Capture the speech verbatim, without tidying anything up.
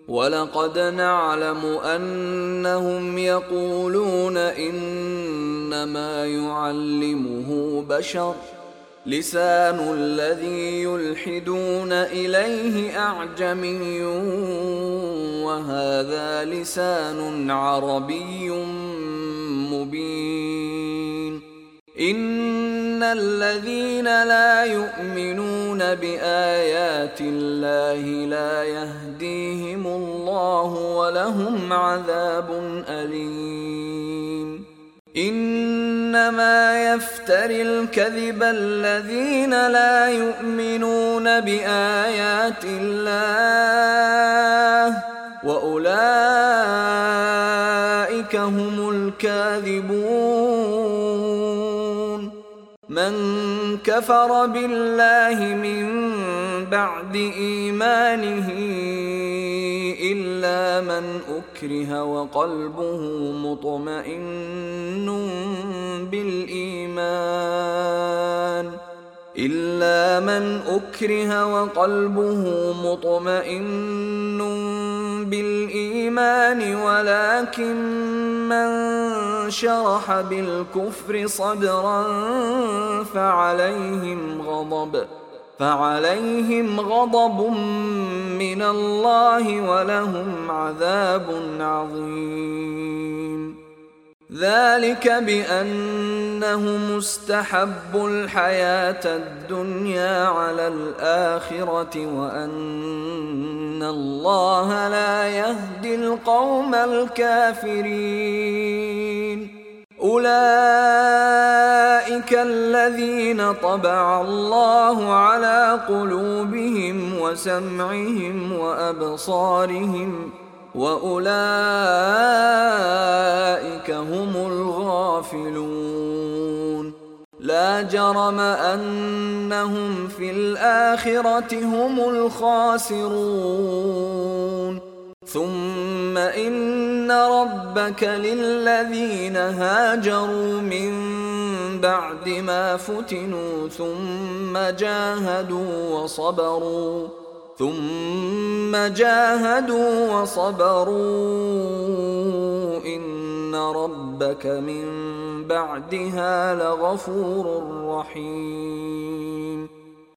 ولقد نعلم أنهم يقولون إنما يعلمه بشر لسان الذي يلحدون إليه أعجمي وهذا لسان عربي مبين إن الذين لا يؤمنون بآيات الله لا يهديهم الله ولهم عذاب أليم إنما يفتري الكذب الذين لا يؤمنون بآيات الله وأولئك هم الكاذبون من كفر بالله من بعد إيمانه إلا من أكره وقلبه مطمئن بالإيمان إلا من أكره وقلبه مطمئن بالإيمان ولكن من شرح بالكفر صدرا فعليهم غضب فعليهم غضب من الله ولهم عذاب عظيم ذلك بأنه مستحب الحياة الدنيا على الآخرة وأن الله لا يهدي القوم الكافرين أولئك الذين طبع الله على قلوبهم وسمعهم وأبصارهم وأولئك هم الغافلون لا جرم أنهم في الآخرة هم الخاسرون ثم إن ربك للذين هاجروا من بعد ما فتنوا ثم جاهدوا وصبروا ثم جاهدوا وصبروا إن ربك من بعدها لغفور رحيم